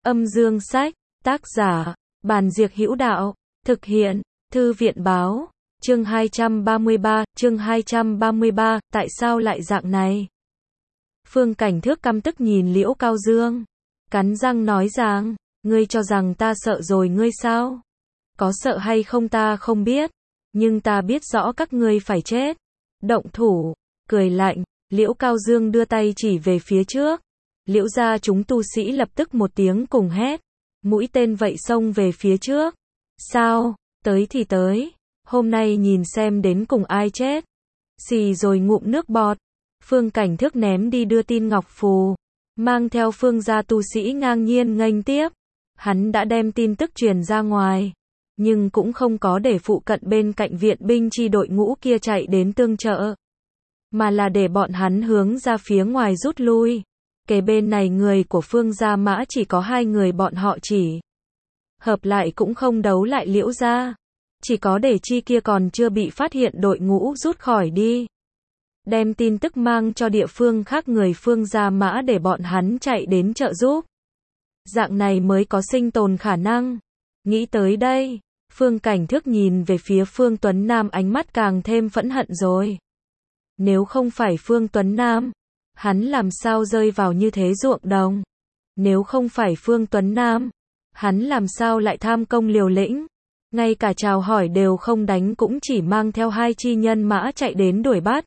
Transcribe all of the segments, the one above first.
Âm dương sách, tác giả, Bàn Diệc Hữu Đạo, thực hiện, Thư viện Báo, chương 233, tại sao lại dạng này? Phương Cảnh Thước căm tức nhìn Liễu Cao Dương, cắn răng nói rằng, ngươi cho rằng ta sợ rồi ngươi sao? Có sợ hay không ta không biết, nhưng ta biết rõ các ngươi phải chết. Động thủ, cười lạnh, Liễu Cao Dương đưa tay chỉ về phía trước. Liễu gia chúng tu sĩ lập tức một tiếng cùng hét, mũi tên vậy xông về phía trước. Sao, tới thì tới, hôm nay nhìn xem đến cùng ai chết. Xì rồi ngụm nước bọt, Phương Cảnh Thước ném đi đưa tin ngọc phù, mang theo Phương gia tu sĩ ngang nhiên nghênh tiếp. Hắn đã đem tin tức truyền ra ngoài, nhưng cũng không có để phụ cận bên cạnh viện binh chi đội ngũ kia chạy đến tương trợ, mà là để bọn hắn hướng ra phía ngoài rút lui. Kế bên này người của Phương gia Mã chỉ có 2 người, bọn họ chỉ hợp lại cũng không đấu lại Liễu gia, chỉ có để chi kia còn chưa bị phát hiện đội ngũ rút khỏi đi, đem tin tức mang cho địa phương khác người Phương gia Mã để bọn hắn chạy đến trợ giúp. Dạng này mới có sinh tồn khả năng. Nghĩ tới đây, Phương Cảnh Thước nhìn về phía Phương Tuấn Nam, ánh mắt càng thêm phẫn hận rồi. Nếu không phải Phương Tuấn Nam, hắn làm sao rơi vào như thế ruộng đồng? Nếu không phải Phương Tuấn Nam, hắn làm sao lại tham công liều lĩnh? Ngay cả chào hỏi đều không đánh, cũng chỉ mang theo 2 chi nhân mã chạy đến đuổi bắt.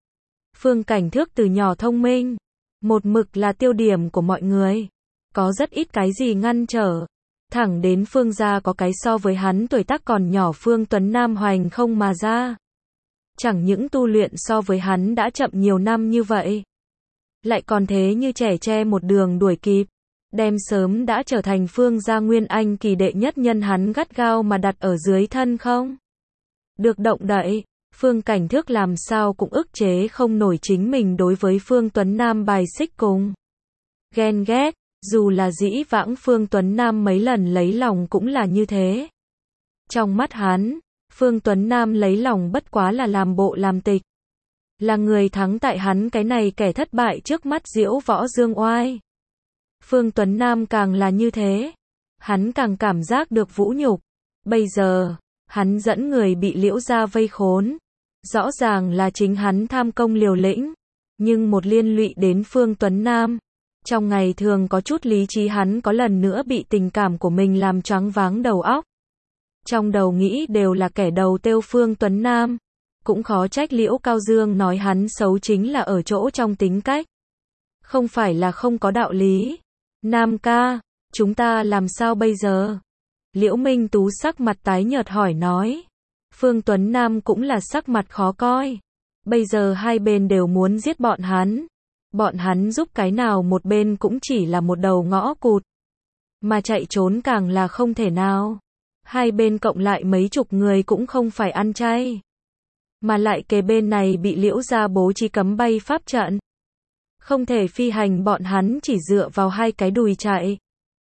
Phương Cảnh Thước từ nhỏ thông minh, một mực là tiêu điểm của mọi người, có rất ít cái gì ngăn trở. Thẳng đến Phương gia có cái so với hắn tuổi tác còn nhỏ Phương Tuấn Nam hoành không mà ra. Chẳng những tu luyện so với hắn đã chậm nhiều năm như vậy, lại còn thế như trẻ tre một đường đuổi kịp, đem sớm đã trở thành Phương gia Nguyên Anh kỳ đệ nhất nhân hắn gắt gao mà đặt ở dưới thân không được động đậy. Phương Cảnh Thước làm sao cũng ức chế không nổi chính mình đối với Phương Tuấn Nam bài xích cùng ghen ghét, dù là dĩ vãng Phương Tuấn Nam mấy lần lấy lòng cũng là như thế. Trong mắt hắn, Phương Tuấn Nam lấy lòng bất quá là làm bộ làm tịch, là người thắng tại hắn cái này kẻ thất bại trước mắt diễu võ dương oai. Phương Tuấn Nam càng là như thế, hắn càng cảm giác được vũ nhục. Bây giờ, hắn dẫn người bị Liễu gia vây khốn, rõ ràng là chính hắn tham công liều lĩnh, nhưng một liên lụy đến Phương Tuấn Nam. Trong ngày thường có chút lý trí hắn có lần nữa bị tình cảm của mình làm choáng váng đầu óc. Trong đầu nghĩ đều là kẻ đầu têu Phương Tuấn Nam. Cũng khó trách Liễu Cao Dương nói hắn xấu chính là ở chỗ trong tính cách. Không phải là không có đạo lý. Nam ca, chúng ta làm sao bây giờ? Liễu Minh Tú sắc mặt tái nhợt hỏi nói. Phương Tuấn Nam cũng là sắc mặt khó coi. Bây giờ hai bên đều muốn giết bọn hắn. Bọn hắn giúp cái nào một bên cũng chỉ là một đầu ngõ cụt, mà chạy trốn càng là không thể nào. Hai bên cộng lại mấy chục người cũng không phải ăn chay, mà lại kế bên này bị Liễu gia bố trí cấm bay pháp trận, không thể phi hành, bọn hắn chỉ dựa vào 2 cái đùi chạy.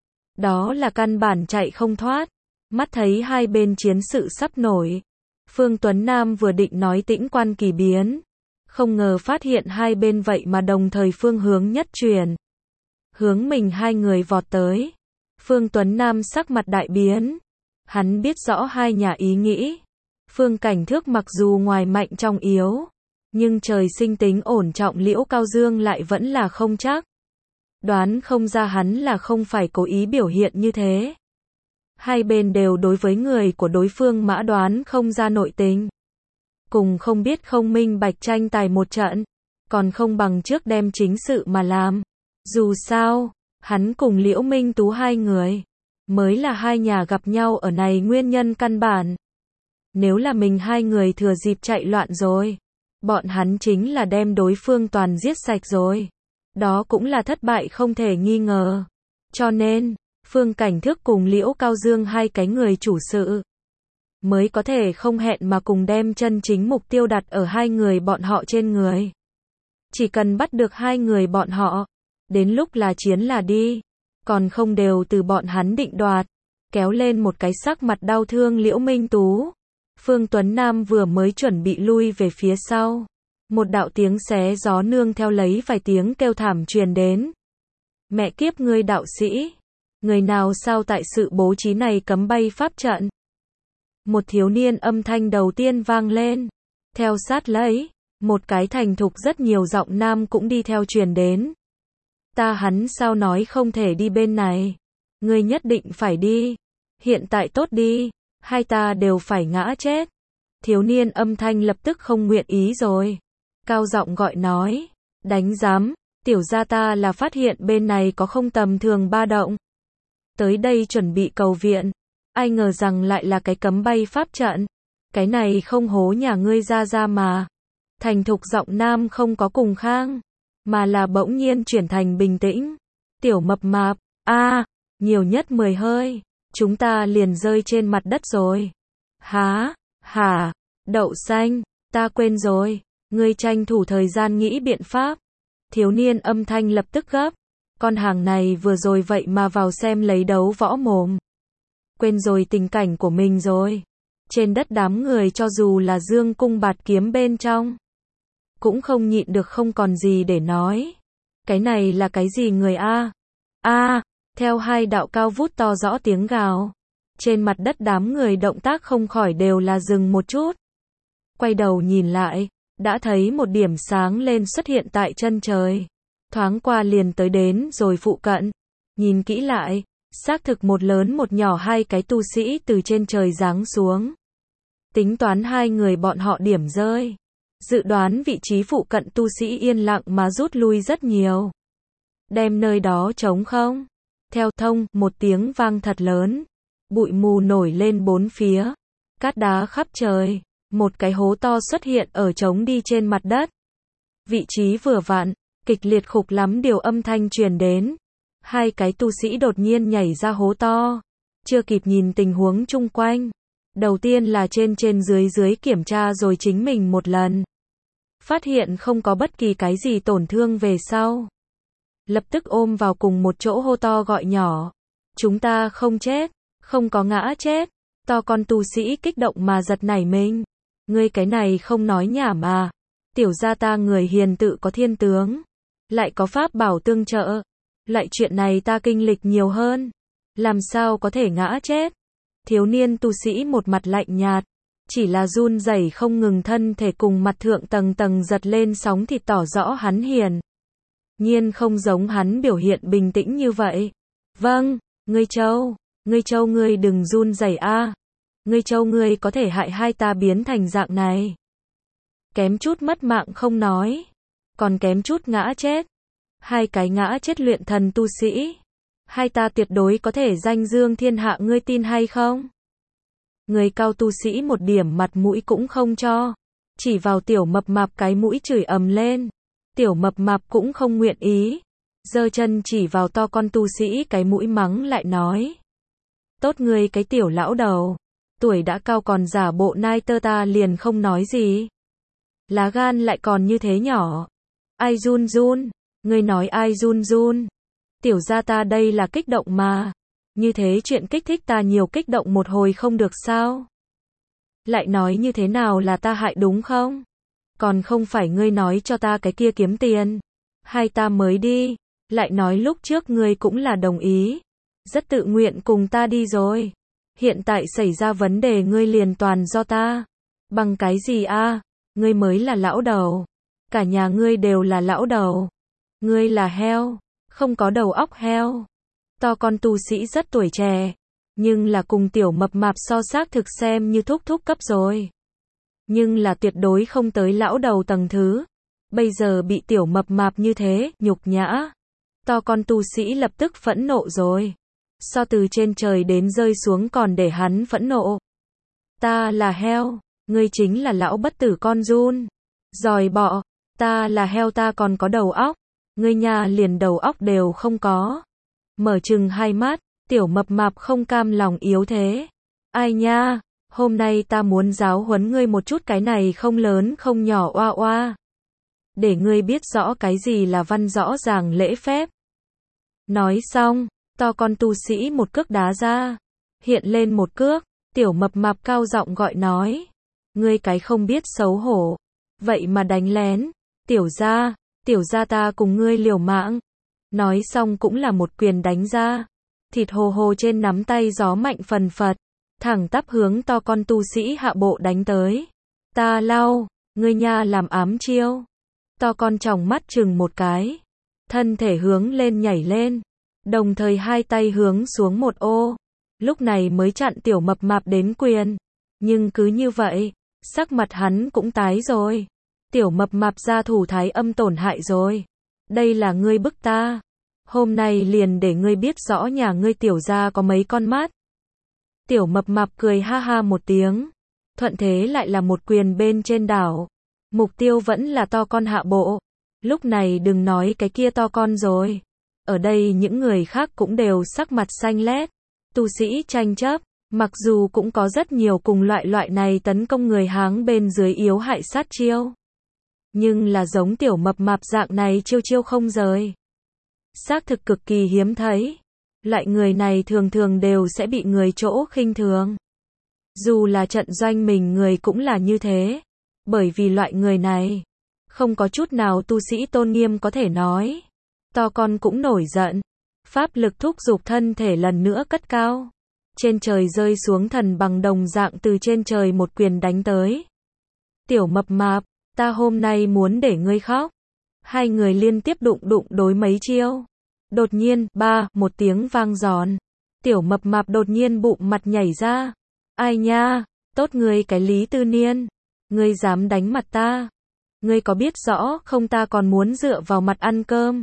Đó là căn bản chạy không thoát. Mắt thấy hai bên chiến sự sắp nổi, Phương Tuấn Nam vừa định nói tĩnh quan kỳ biến, không ngờ phát hiện hai bên vậy mà đồng thời phương hướng nhất chuyển, hướng mình 2 người vọt tới. Phương Tuấn Nam sắc mặt đại biến, hắn biết rõ hai nhà ý nghĩ. Phương Cảnh Thước mặc dù ngoài mạnh trong yếu, nhưng trời sinh tính ổn trọng Liễu Cao Dương lại vẫn là không chắc. Đoán không ra hắn là không phải cố ý biểu hiện như thế. Hai bên đều đối với người của đối phương Mã đoán không ra nội tình, cùng không biết không minh bạch tranh tài một trận, còn không bằng trước đem chính sự mà làm. Dù sao, hắn cùng Liễu Minh Tú 2 người, mới là hai nhà gặp nhau ở này nguyên nhân căn bản. Nếu là mình 2 người thừa dịp chạy loạn rồi, bọn hắn chính là đem đối phương toàn giết sạch rồi. Đó cũng là thất bại không thể nghi ngờ. Cho nên, Phương Cảnh Thước cùng Liễu Cao Dương 2 cái người chủ sự, mới có thể không hẹn mà cùng đem chân chính mục tiêu đặt ở 2 người bọn họ trên người. Chỉ cần bắt được 2 người bọn họ, đến lúc là chiến là đi, còn không đều từ bọn hắn định đoạt. Kéo lên một cái sắc mặt đau thương Liễu Minh Tú. Phương Tuấn Nam vừa mới chuẩn bị lui về phía sau, một đạo tiếng xé gió nương theo lấy vài tiếng kêu thảm truyền đến. Mẹ kiếp ngươi đạo sĩ, Người nào sao tại sự bố trí này cấm bay pháp trận? Một thiếu niên âm thanh đầu tiên vang lên. Theo sát lấy, một cái thành thục rất nhiều giọng nam cũng đi theo truyền đến. Hắn sao nói không thể đi bên này? Ngươi nhất định phải đi. Hiện tại tốt đi, hai ta đều phải ngã chết. Thiếu niên âm thanh lập tức không nguyện ý rồi. Cao giọng gọi nói, đánh giám, tiểu gia ta là phát hiện bên này có không tầm thường ba động. Tới đây chuẩn bị cầu viện, ai ngờ rằng lại là cái cấm bay pháp trận. Cái này không hố nhà ngươi ra mà. Thành thục giọng nam không có cùng khang, mà là bỗng nhiên chuyển thành bình tĩnh. Tiểu mập mạp, nhiều nhất 10 hơi, chúng ta liền rơi trên mặt đất rồi. Hả, đậu xanh, ta quên rồi, ngươi tranh thủ thời gian nghĩ biện pháp. Thiếu niên âm thanh lập tức gấp, con hàng này vừa rồi vậy mà vào xem lấy đấu võ mồm. Quên rồi tình cảnh của mình rồi. Trên đất đám người cho dù là dương cung bạt kiếm bên trong, cũng không nhịn được không còn gì để nói. Cái này là cái gì người a? Theo hai đạo cao vút to rõ tiếng gào. Trên mặt đất đám người động tác không khỏi đều là dừng một chút. Quay đầu nhìn lại, đã thấy một điểm sáng lên xuất hiện tại chân trời. Thoáng qua liền tới đến rồi phụ cận. Nhìn kỹ lại, xác thực một lớn một nhỏ hai cái tu sĩ từ trên trời giáng xuống. Tính toán hai người bọn họ điểm rơi. Dự đoán vị trí phụ cận tu sĩ yên lặng mà rút lui rất nhiều. Đem nơi đó trống không. Theo thông, một tiếng vang thật lớn. Bụi mù nổi lên bốn phía. Cát đá khắp trời. Một cái hố to xuất hiện ở trống đi trên mặt đất. Vị trí vừa vặn, kịch liệt khục lắm điều âm thanh truyền đến. Hai cái tu sĩ đột nhiên nhảy ra hố to. Chưa kịp nhìn tình huống chung quanh. Đầu tiên là trên dưới kiểm tra rồi chính mình một lần. Phát hiện không có bất kỳ cái gì tổn thương về sau. Lập tức ôm vào cùng một chỗ hô to gọi nhỏ. Chúng ta không chết, không có ngã chết. To con tu sĩ kích động mà giật nảy mình. Ngươi cái này không nói nhảm à. Tiểu gia ta người hiền tự có thiên tướng. Lại có pháp bảo tương trợ. Lại chuyện này ta kinh lịch nhiều hơn. Làm sao có thể ngã chết. Thiếu niên tu sĩ một mặt lạnh nhạt. Chỉ là run rẩy không ngừng thân thể cùng mặt thượng tầng tầng giật lên sóng thịt tỏ rõ hắn hiền. Nhiên không giống hắn biểu hiện bình tĩnh như vậy. Vâng, ngươi Châu ngươi đừng run rẩy a. Ngươi Châu ngươi có thể hại hai ta biến thành dạng này. Kém chút mất mạng không nói. Còn kém chút ngã chết. Hai cái ngã chết luyện thần tu sĩ. Hai ta tuyệt đối có thể danh dương thiên hạ ngươi tin hay không? Người cao tu sĩ một điểm mặt mũi cũng không cho. Chỉ vào tiểu mập mạp cái mũi chửi ầm lên. Tiểu mập mạp cũng không nguyện ý. Giơ chân chỉ vào to con tu sĩ cái mũi mắng lại nói. Tốt ngươi cái tiểu lão đầu. Tuổi đã cao còn giả bộ nai tơ ta liền không nói gì. Lá gan lại còn như thế nhỏ. Ai run run? Ngươi nói ai run run? Tiểu gia ta đây là kích động mà. Như thế chuyện kích thích ta nhiều kích động một hồi không được sao? Lại nói như thế nào là ta hại đúng không? Còn không phải ngươi nói cho ta cái kia kiếm tiền. Hai ta mới đi. Lại nói lúc trước ngươi cũng là đồng ý. Rất tự nguyện cùng ta đi rồi. Hiện tại xảy ra vấn đề ngươi liền toàn do ta. Bằng cái gì a? Ngươi mới là lão đầu. Cả nhà ngươi đều là lão đầu. Ngươi là heo. Không có đầu óc heo. To con tu sĩ rất tuổi trẻ. Nhưng là cùng tiểu mập mạp so xác thực xem như thúc cấp rồi. Nhưng là tuyệt đối không tới lão đầu tầng thứ. Bây giờ bị tiểu mập mạp như thế, nhục nhã. To con tu sĩ lập tức phẫn nộ rồi. So từ trên trời đến rơi xuống còn để hắn phẫn nộ. Ta là heo, ngươi chính là lão bất tử con giun. Giòi bọ, ta là heo ta còn có đầu óc. Ngươi nhà liền đầu óc đều không có. Mở chừng hai mắt, tiểu mập mạp không cam lòng yếu thế. Ai nha, hôm nay ta muốn giáo huấn ngươi một chút cái này không lớn không nhỏ oa oa. Để ngươi biết rõ cái gì là văn rõ ràng lễ phép. Nói xong, to con tu sĩ một cước đá ra. Hiện lên một cước, tiểu mập mạp cao giọng gọi nói. Ngươi cái không biết xấu hổ. Vậy mà đánh lén. Tiểu gia ta cùng ngươi liều mạng. Nói xong cũng là một quyền đánh ra. thịt hồ hồ trên nắm tay gió mạnh phần phật, thẳng tắp hướng to con tu sĩ hạ bộ đánh tới. Ta lau, ngươi nha làm ám chiêu. To con tròng mắt chừng một cái, thân thể hướng lên nhảy lên, đồng thời hai tay hướng xuống một ô, lúc này mới chặn tiểu mập mạp đến quyền. Nhưng cứ như vậy, sắc mặt hắn cũng tái rồi. Tiểu mập mạp ra thủ thái âm tổn hại rồi. Đây là ngươi bức ta. Hôm nay liền để ngươi biết rõ nhà ngươi tiểu gia có mấy con mắt. Tiểu mập mạp cười ha ha một tiếng. Thuận thế lại là một quyền bên trên đảo. Mục tiêu vẫn là to con hạ bộ. Lúc này đừng nói cái kia to con rồi. Ở đây những người khác cũng đều sắc mặt xanh lét. Tu sĩ tranh chấp. Mặc dù cũng có rất nhiều cùng loại này tấn công người Hán bên dưới yếu hại sát chiêu. Nhưng là giống tiểu mập mạp dạng này chiêu không rời. Xác thực cực kỳ hiếm thấy. Loại người này thường thường đều sẽ bị người chỗ khinh thường. Dù là trận doanh mình người cũng là như thế. Bởi vì loại người này, không có chút nào tu sĩ tôn nghiêm có thể nói. To con cũng nổi giận. Pháp lực thúc giục thân thể lần nữa cất cao. Trên trời rơi xuống thần bằng đồng dạng từ trên trời một quyền đánh tới. Tiểu mập mạp, ta hôm nay muốn để ngươi khóc. Hai người liên tiếp đụng đối mấy chiêu. Đột nhiên, một tiếng vang giòn. Tiểu mập mạp đột nhiên bụng mặt nhảy ra. Ai nha, tốt ngươi cái Lý Tư Niên. Ngươi dám đánh mặt ta. Ngươi có biết rõ không ta còn muốn dựa vào mặt ăn cơm.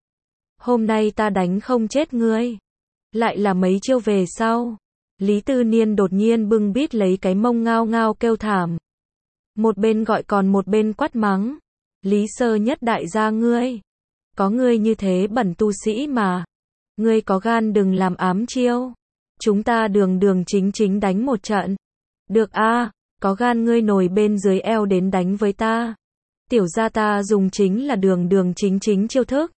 Hôm nay ta đánh không chết ngươi. Lại là mấy chiêu về sau. Lý Tư Niên đột nhiên bưng bít lấy cái mông ngao ngao kêu thảm. Một bên gọi còn một bên quát mắng. Lý Sơ Nhất đại gia ngươi. Có ngươi như thế bẩn tu sĩ mà. Ngươi có gan đừng làm ám chiêu. Chúng ta đường chính đánh một trận. Được a, có gan ngươi nổi bên dưới eo đến đánh với ta. Tiểu gia ta dùng chính là đường chính chiêu thức.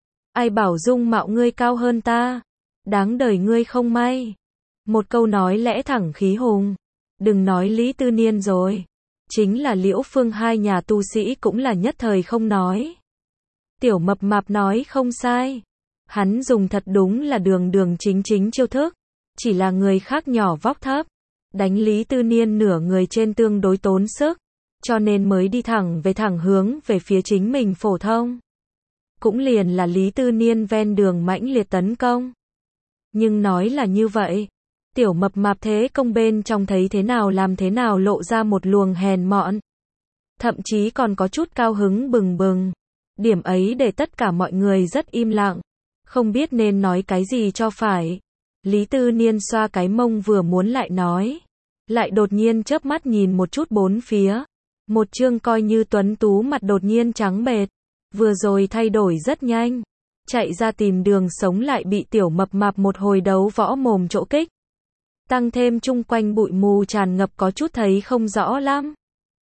Ai bảo dung mạo ngươi cao hơn ta. Đáng đời ngươi không may. Một câu nói lẽ thẳng khí hùng. Đừng nói Lý Tư Niên rồi. Chính là Liễu Phương hai nhà tu sĩ cũng là nhất thời không nói. Tiểu mập mạp nói không sai. Hắn dùng thật đúng là đường chính chiêu thức. Chỉ là người khác nhỏ vóc thấp. Đánh Lý Tư Niên nửa người trên tương đối tốn sức. Cho nên mới đi thẳng hướng về phía chính mình phổ thông. Cũng liền là Lý Tư Niên ven đường mãnh liệt tấn công. Nhưng nói là như vậy. Tiểu mập mạp thế công bên trong thấy thế nào làm thế nào lộ ra một luồng hèn mọn. Thậm chí còn có chút cao hứng bừng. Điểm ấy để tất cả mọi người rất im lặng. Không biết nên nói cái gì cho phải. Lý Tư Niên xoa cái mông vừa muốn lại nói. Lại đột nhiên chớp mắt nhìn một chút bốn phía. Một chương coi như tuấn tú mặt đột nhiên trắng bệch. Vừa rồi thay đổi rất nhanh. Chạy ra tìm đường sống lại bị tiểu mập mạp một hồi đấu võ mồm chỗ kích. Tăng thêm chung quanh bụi mù tràn ngập có chút thấy không rõ lắm.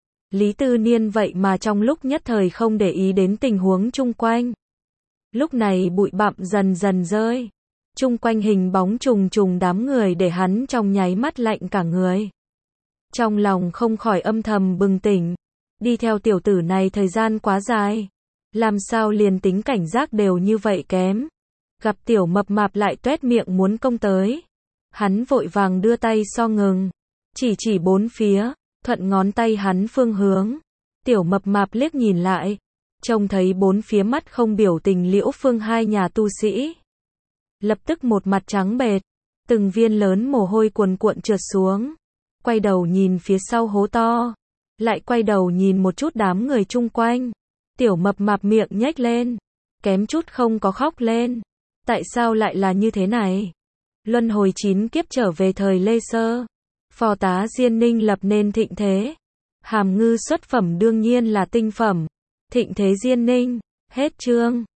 Lý Tư Niên vậy mà trong lúc nhất thời không để ý đến tình huống chung quanh. Lúc này bụi bặm dần rơi. Chung quanh hình bóng trùng đám người để hắn trong nháy mắt lạnh cả người. Trong lòng không khỏi âm thầm bừng tỉnh. Đi theo tiểu tử này thời gian quá dài. Làm sao liền tính cảnh giác đều như vậy kém. Gặp tiểu mập mạp lại tuét miệng muốn công tới. Hắn vội vàng đưa tay so ngừng. Chỉ bốn phía. Thuận ngón tay hắn phương hướng. Tiểu mập mạp liếc nhìn lại. Trông thấy bốn phía mắt không biểu tình Liễu Phương hai nhà tu sĩ. Lập tức một mặt trắng bệch. Từng viên lớn mồ hôi cuồn cuộn trượt xuống. Quay đầu nhìn phía sau hố to. Lại quay đầu nhìn một chút đám người chung quanh. Tiểu mập mạp miệng nhếch lên. Kém chút không có khóc lên. Tại sao lại là như thế này? Luân hồi 9 kiếp trở về thời Lê Sơ. Phò tá Diên Ninh lập nên thịnh thế. Hàm ngư xuất phẩm đương nhiên là tinh phẩm. Thịnh thế Diên Ninh. Hết chương.